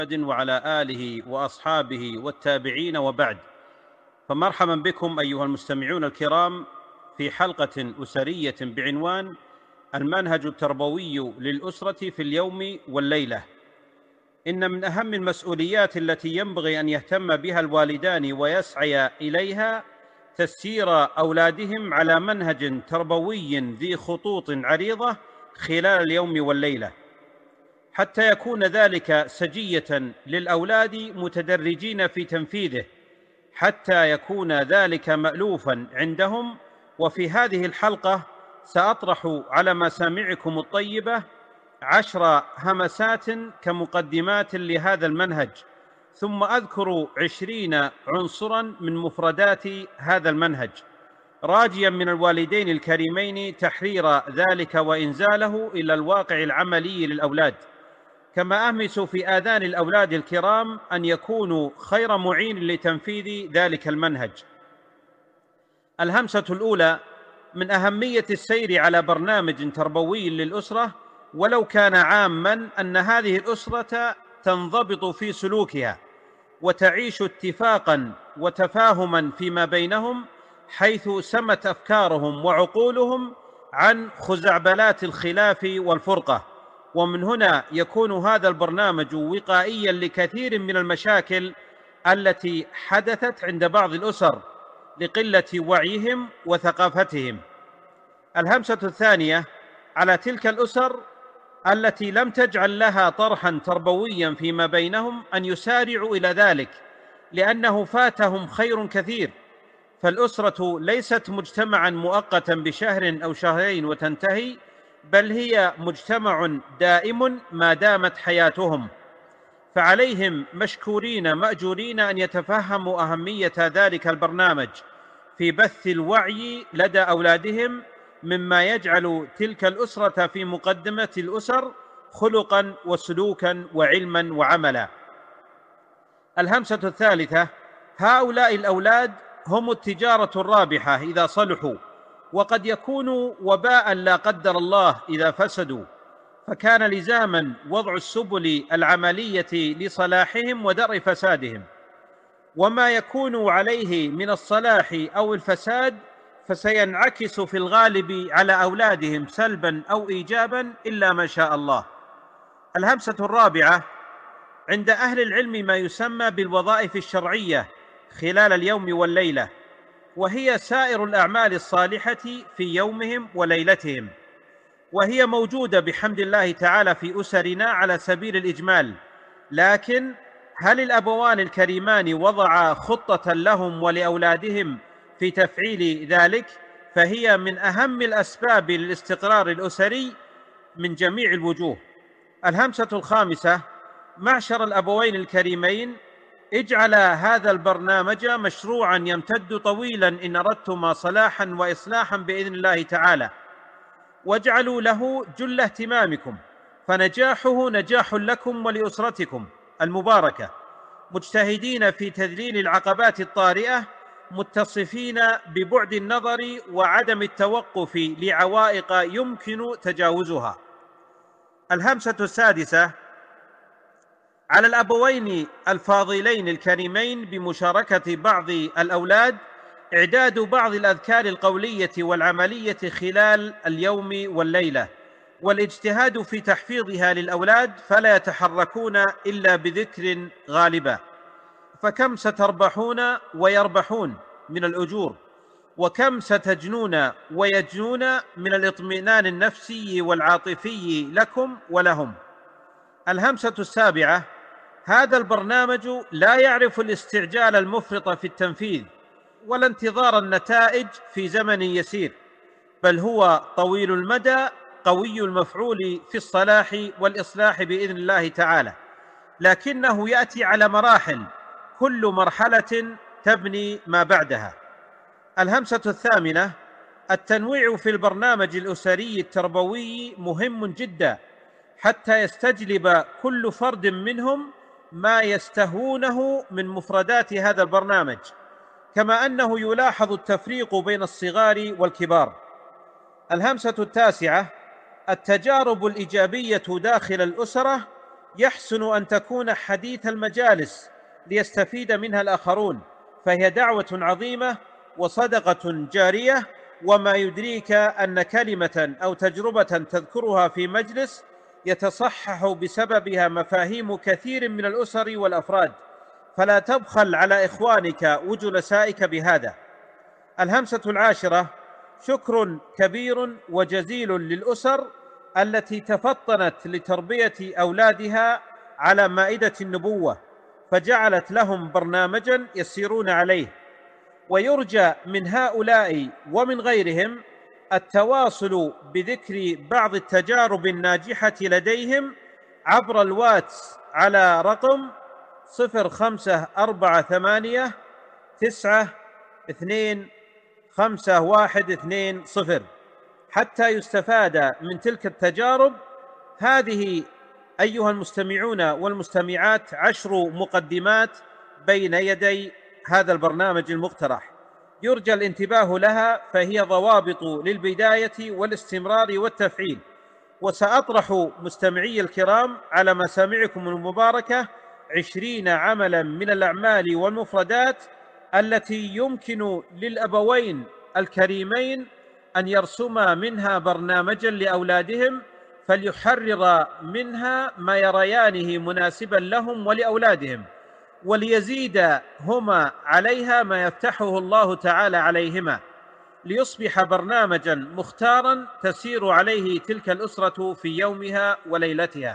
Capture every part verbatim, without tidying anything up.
وعلى آله وأصحابه والتابعين وبعد. فمرحبا بكم أيها المستمعون الكرام في حلقة أسرية بعنوان المنهج التربوي للأسرة في اليوم والليلة. إن من أهم المسؤوليات التي ينبغي أن يهتم بها الوالدان ويسعي إليها تسيير أولادهم على منهج تربوي ذي خطوط عريضة خلال اليوم والليلة، حتى يكون ذلك سجية للأولاد متدرجين في تنفيذه، حتى يكون ذلك مألوفا عندهم. وفي هذه الحلقة سأطرح على مسامعكم الطيبة عشر همسات كمقدمات لهذا المنهج، ثم أذكر عشرين عنصرا من مفردات هذا المنهج، راجيا من الوالدين الكريمين تحرير ذلك وإنزاله إلى الواقع العملي للأولاد، كما أهمس في آذان الأولاد الكرام أن يكونوا خير معين لتنفيذ ذلك المنهج. الهمسة الأولى: من أهمية السير على برنامج تربوي للأسرة ولو كان عاماً أن هذه الأسرة تنضبط في سلوكها وتعيش اتفاقاً وتفاهماً فيما بينهم، حيث سمت أفكارهم وعقولهم عن خزعبلات الخلاف والفرقة. ومن هنا يكون هذا البرنامج وقائياً لكثير من المشاكل التي حدثت عند بعض الأسر لقلة وعيهم وثقافتهم. الهمسة الثانية: على تلك الأسر التي لم تجعل لها طرحاً تربوياً فيما بينهم أن يسارعوا إلى ذلك، لأنه فاتهم خير كثير. فالأسرة ليست مجتمعاً مؤقتاً بشهر أو شهرين وتنتهي، بل هي مجتمع دائم ما دامت حياتهم، فعليهم مشكورين مأجورين أن يتفهموا أهمية ذلك البرنامج في بث الوعي لدى أولادهم، مما يجعل تلك الأسرة في مقدمة الأسر خلقاً وسلوكاً وعلماً وعملاً. الهمسة الثالثة: هؤلاء الأولاد هم التجارة الرابحة إذا صلحوا، وقد يكونوا وباء لا قدر الله إذا فسدوا، فكان لزاما وضع السبل العملية لصلاحهم ودرء فسادهم. وما يكون عليه من الصلاح أو الفساد فسينعكس في الغالب على أولادهم سلبا أو إيجابا إلا ما شاء الله. الهمسة الرابعة: عند أهل العلم ما يسمى بالوظائف الشرعية خلال اليوم والليلة، وهي سائر الأعمال الصالحة في يومهم وليلتهم، وهي موجودة بحمد الله تعالى في أسرنا على سبيل الإجمال. لكن هل الأبوان الكريمان وضعا خطة لهم ولأولادهم في تفعيل ذلك؟ فهي من أهم الأسباب للاستقرار الأسري من جميع الوجوه. الهمسة الخامسة: معشر الأبوين الكريمين، اجعل هذا البرنامج مشروعا يمتد طويلا إن أردتما صلاحا وإصلاحا بإذن الله تعالى، واجعلوا له جل اهتمامكم، فنجاحه نجاح لكم ولأسرتكم المباركة، مجتهدين في تذليل العقبات الطارئة، متصفين ببعد النظر وعدم التوقف لعوائق يمكن تجاوزها. الهمسة السادسة: على الأبوين الفاضلين الكريمين بمشاركة بعض الأولاد إعداد بعض الأذكار القولية والعملية خلال اليوم والليلة، والاجتهاد في تحفيظها للأولاد فلا يتحركون إلا بذكر غالبا، فكم ستربحون ويربحون من الأجور، وكم ستجنون ويجنون من الاطمئنان النفسي والعاطفي لكم ولهم. الهمسة السابعة: هذا البرنامج لا يعرف الاستعجال المفرط في التنفيذ ولا انتظار النتائج في زمن يسير، بل هو طويل المدى قوي المفعول في الصلاح والإصلاح بإذن الله تعالى، لكنه يأتي على مراحل، كل مرحلة تبني ما بعدها. الهمسة الثامنة: التنويع في البرنامج الأسري التربوي مهم جدا، حتى يستجلب كل فرد منهم ما يستهونه من مفردات هذا البرنامج، كما أنه يلاحظ التفريق بين الصغار والكبار. الهمسة التاسعة: التجارب الإيجابية داخل الأسرة يحسن أن تكون حديث المجالس ليستفيد منها الآخرون، فهي دعوة عظيمة وصدقة جارية. وما يدريك أن كلمة أو تجربة تذكرها في مجلس يتصحح بسببها مفاهيم كثير من الأسر والأفراد، فلا تبخل على إخوانك وجلسائك بهذا. الهمسة العاشرة: شكر كبير وجزيل للأسر التي تفطنت لتربية أولادها على مائدة النبوة، فجعلت لهم برنامجا يسيرون عليه. ويرجى من هؤلاء ومن غيرهم التواصل بذكر بعض التجارب الناجحة لديهم عبر الواتس على رقم صفر خمسة أربعة ثمانية تسعة اثنين خمسة واحد اثنين صفر حتى يستفاد من تلك التجارب. هذه أيها المستمعون والمستمعات عشر مقدمات بين يدي هذا البرنامج المقترح، يرجى الانتباه لها، فهي ضوابط للبداية والاستمرار والتفعيل. وسأطرح مستمعي الكرام على مسامعكم المباركة عشرين عملا من الأعمال والمفردات التي يمكن للأبوين الكريمين أن يرسما منها برنامجا لأولادهم، فليحرر منها ما يريانه مناسبا لهم ولأولادهم، وليزيد هما عليها ما يفتحه الله تعالى عليهما، ليصبح برنامجا مختارا تسير عليه تلك الأسرة في يومها وليلتها.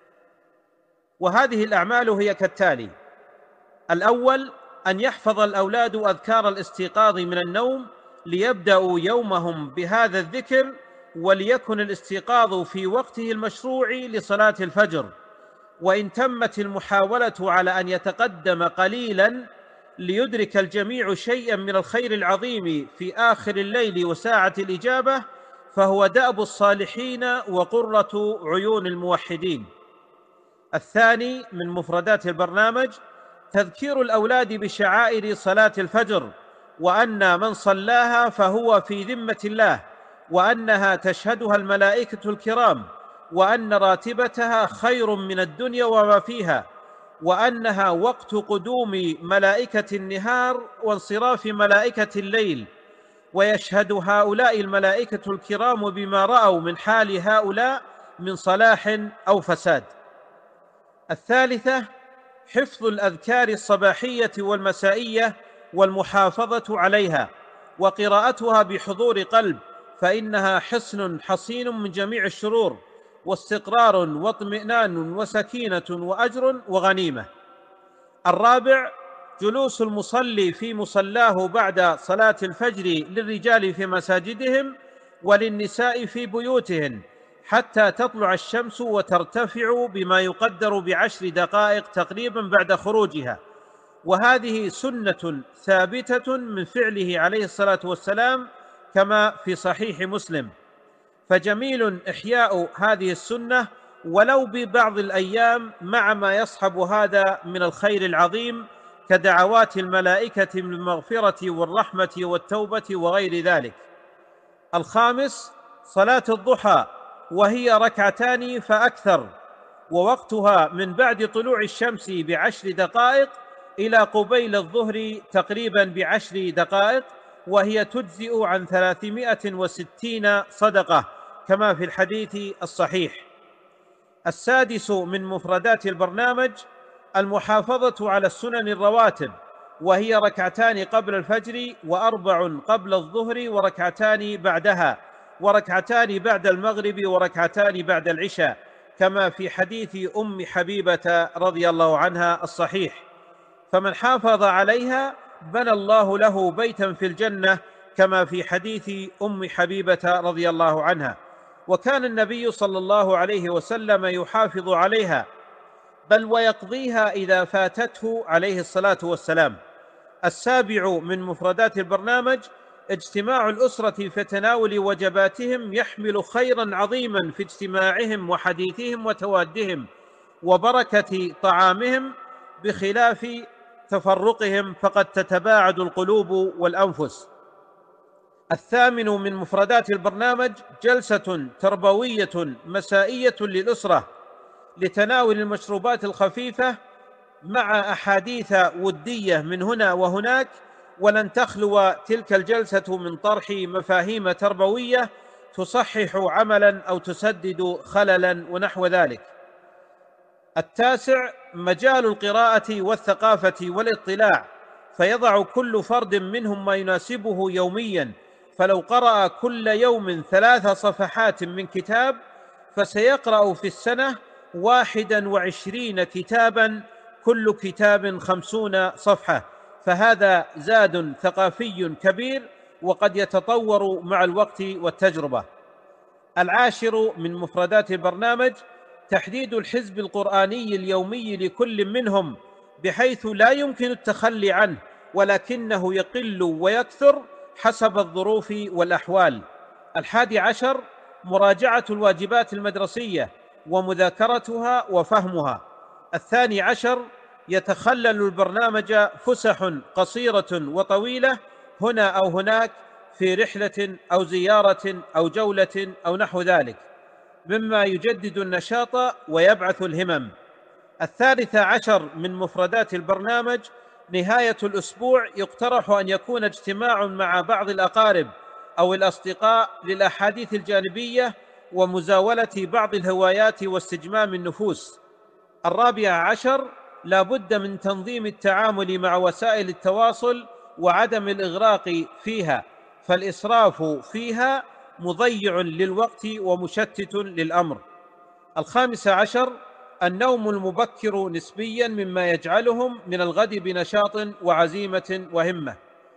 وهذه الأعمال هي كالتالي: الأول، أن يحفظ الأولاد أذكار الاستيقاظ من النوم ليبدأوا يومهم بهذا الذكر، وليكن الاستيقاظ في وقته المشروع لصلاة الفجر. وإن تمت المحاولة على أن يتقدم قليلا ليدرك الجميع شيئا من الخير العظيم في آخر الليل وساعة الإجابة، فهو دأب الصالحين وقرة عيون الموحدين. الثاني من مفردات البرنامج تذكير الأولاد بشعائر صلاة الفجر، وأن من صلاها فهو في ذمة الله، وأنها تشهدها الملائكة الكرام، وأن راتبتها خير من الدنيا وما فيها، وأنها وقت قدوم ملائكة النهار وانصراف ملائكة الليل، ويشهد هؤلاء الملائكة الكرام بما رأوا من حال هؤلاء من صلاح أو فساد. الثالثة حفظ الأذكار الصباحية والمسائية والمحافظة عليها وقراءتها بحضور قلب، فإنها حصن حصين من جميع الشرور، واستقرار واطمئنان وسكينة وأجر وغنيمة. الرابع جلوس المصلي في مصلاه بعد صلاة الفجر للرجال في مساجدهم وللنساء في بيوتهن حتى تطلع الشمس وترتفع بما يقدر بعشر دقائق تقريبا بعد خروجها، وهذه سنة ثابتة من فعله عليه الصلاة والسلام كما في صحيح مسلم، فجميل إحياء هذه السنة ولو ببعض الأيام مع ما يصحب هذا من الخير العظيم كدعوات الملائكة بالمغفرة والرحمة والتوبة وغير ذلك. الخامس صلاة الضحى، وهي ركعتان فأكثر، ووقتها من بعد طلوع الشمس بعشر دقائق إلى قبيل الظهر تقريبا بعشر دقائق، وهي تجزئ عن ثلاثمائة وستين صدقة كما في الحديث الصحيح. السادس من مفردات البرنامج المحافظة على السنن الرواتب، وهي ركعتان قبل الفجر وأربع قبل الظهر وركعتان بعدها وركعتان بعد المغرب وركعتان بعد العشاء، كما في حديث أم حبيبة رضي الله عنها الصحيح. فمن حافظ عليها بنى الله له بيتا في الجنة، كما في حديث أم حبيبة رضي الله عنها. وكان النبي صلى الله عليه وسلم يحافظ عليها، بل ويقضيها إذا فاتته عليه الصلاة والسلام. السابع من مفردات البرنامج اجتماع الأسرة في تناول وجباتهم، يحمل خيرا عظيما في اجتماعهم وحديثهم وتوادهم وبركة طعامهم، بخلاف تفرقهم فقد تتباعد القلوب والأنفس. الثامن من مفردات البرنامج جلسة تربوية مسائية للأسرة لتناول المشروبات الخفيفة مع أحاديث ودية من هنا وهناك، ولن تخلو تلك الجلسة من طرح مفاهيم تربوية تصحح عملا أو تسدد خللا ونحو ذلك. التاسع مجال القراءة والثقافة والاطلاع، فيضع كل فرد منهم ما يناسبه يوميا، فلو قرأ كل يوم ثلاث صفحات من كتاب فسيقرأ في السنة واحدا وعشرين كتابا، كل كتاب خمسون صفحة، فهذا زاد ثقافي كبير وقد يتطور مع الوقت والتجربة. العاشر من مفردات البرنامج تحديد الحزب القرآني اليومي لكل منهم، بحيث لا يمكن التخلي عنه، ولكنه يقل ويكثر حسب الظروف والأحوال. الحادي عشر مراجعة الواجبات المدرسية ومذاكرتها وفهمها. الثاني عشر يتخلل البرنامج فسح قصيرة وطويلة هنا أو هناك في رحلة أو زيارة أو جولة أو نحو ذلك، مما يجدد النشاط ويبعث الهمم. الثالث عشر من مفردات البرنامج نهاية الأسبوع يقترح أن يكون اجتماع مع بعض الأقارب أو الأصدقاء للأحاديث الجانبية ومزاولة بعض الهوايات واستجمام النفوس. الرابع عشر لا بد من تنظيم التعامل مع وسائل التواصل وعدم الإغراق فيها، فالإسراف فيها مضيع للوقت ومشتت للأمر. الخامس عشر النوم المبكر نسبيا، مما يجعلهم من الغد بنشاط وعزيمة وهمة.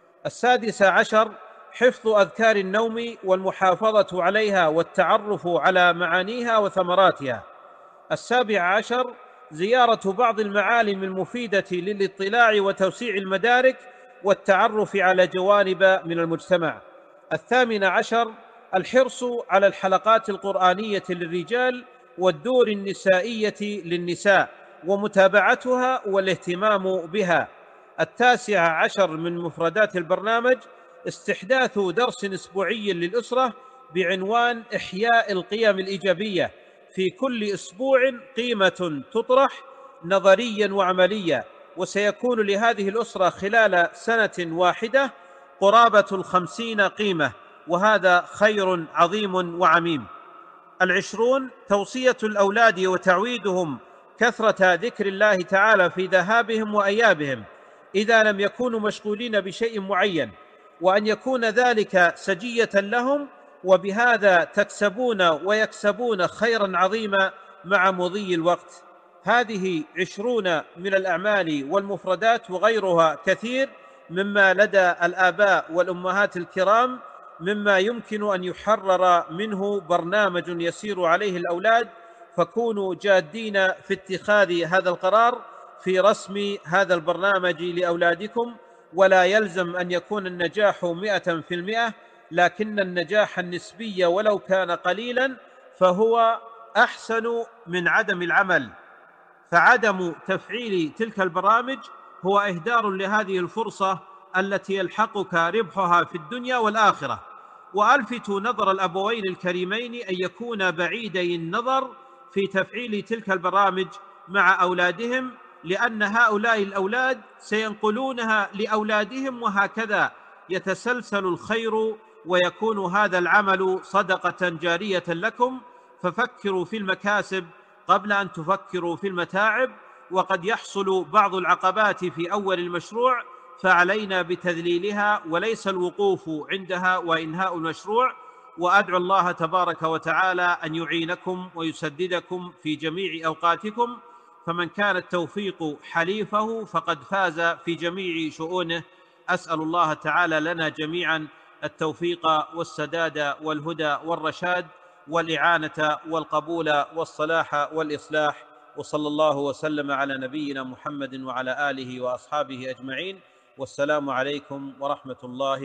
السادس عشر حفظ أذكار النوم والمحافظة عليها والتعرف على معانيها وثمراتها. السابع عشر زيارة بعض المعالم المفيدة للاطلاع وتوسيع المدارك والتعرف على جوانب من المجتمع. الثامن عشر الحرص على الحلقات القرآنية للرجال والدور النسائية للنساء ومتابعتها والاهتمام بها. التاسع عشر من مفردات البرنامج استحداث درس أسبوعي للأسرة بعنوان إحياء القيم الإيجابية، في كل أسبوع قيمة تطرح نظريا وعمليا، وسيكون لهذه الأسرة خلال سنة واحدة قرابة الخمسين قيمة، وهذا خير عظيم وعميم. العشرون توصية الأولاد وتعويدهم كثرة ذكر الله تعالى في ذهابهم وإيابهم إذا لم يكونوا مشغولين بشيء معين، وأن يكون ذلك سجية لهم، وبهذا تكسبون ويكسبون خيرا عظيما مع مضي الوقت. هذه عشرون من الأعمال والمفردات وغيرها كثير مما لدى الآباء والأمهات الكرام، مما يمكن أن يحرر منه برنامج يسير عليه الأولاد، فكونوا جادين في اتخاذ هذا القرار في رسم هذا البرنامج لأولادكم. ولا يلزم أن يكون النجاح مئة في المئة، لكن النجاح النسبي ولو كان قليلا فهو أحسن من عدم العمل، فعدم تفعيل تلك البرامج هو إهدار لهذه الفرصة التي يلحقك ربحها في الدنيا والآخرة. وألفت نظر الأبوين الكريمين أن يكون بعيدي النظر في تفعيل تلك البرامج مع أولادهم، لأن هؤلاء الأولاد سينقلونها لأولادهم، وهكذا يتسلسل الخير ويكون هذا العمل صدقة جارية لكم. ففكروا في المكاسب قبل أن تفكروا في المتاعب، وقد يحصل بعض العقبات في أول المشروع، فعلينا بتذليلها وليس الوقوف عندها وإنهاء المشروع. وأدعو الله تبارك وتعالى أن يعينكم ويسددكم في جميع أوقاتكم، فمن كان التوفيق حليفه فقد فاز في جميع شؤونه. أسأل الله تعالى لنا جميعا التوفيق والسداد والهدى والرشاد والإعانة والقبول والصلاح والإصلاح. وصلى الله وسلم على نبينا محمد وعلى آله وأصحابه أجمعين، والسلام عليكم ورحمة الله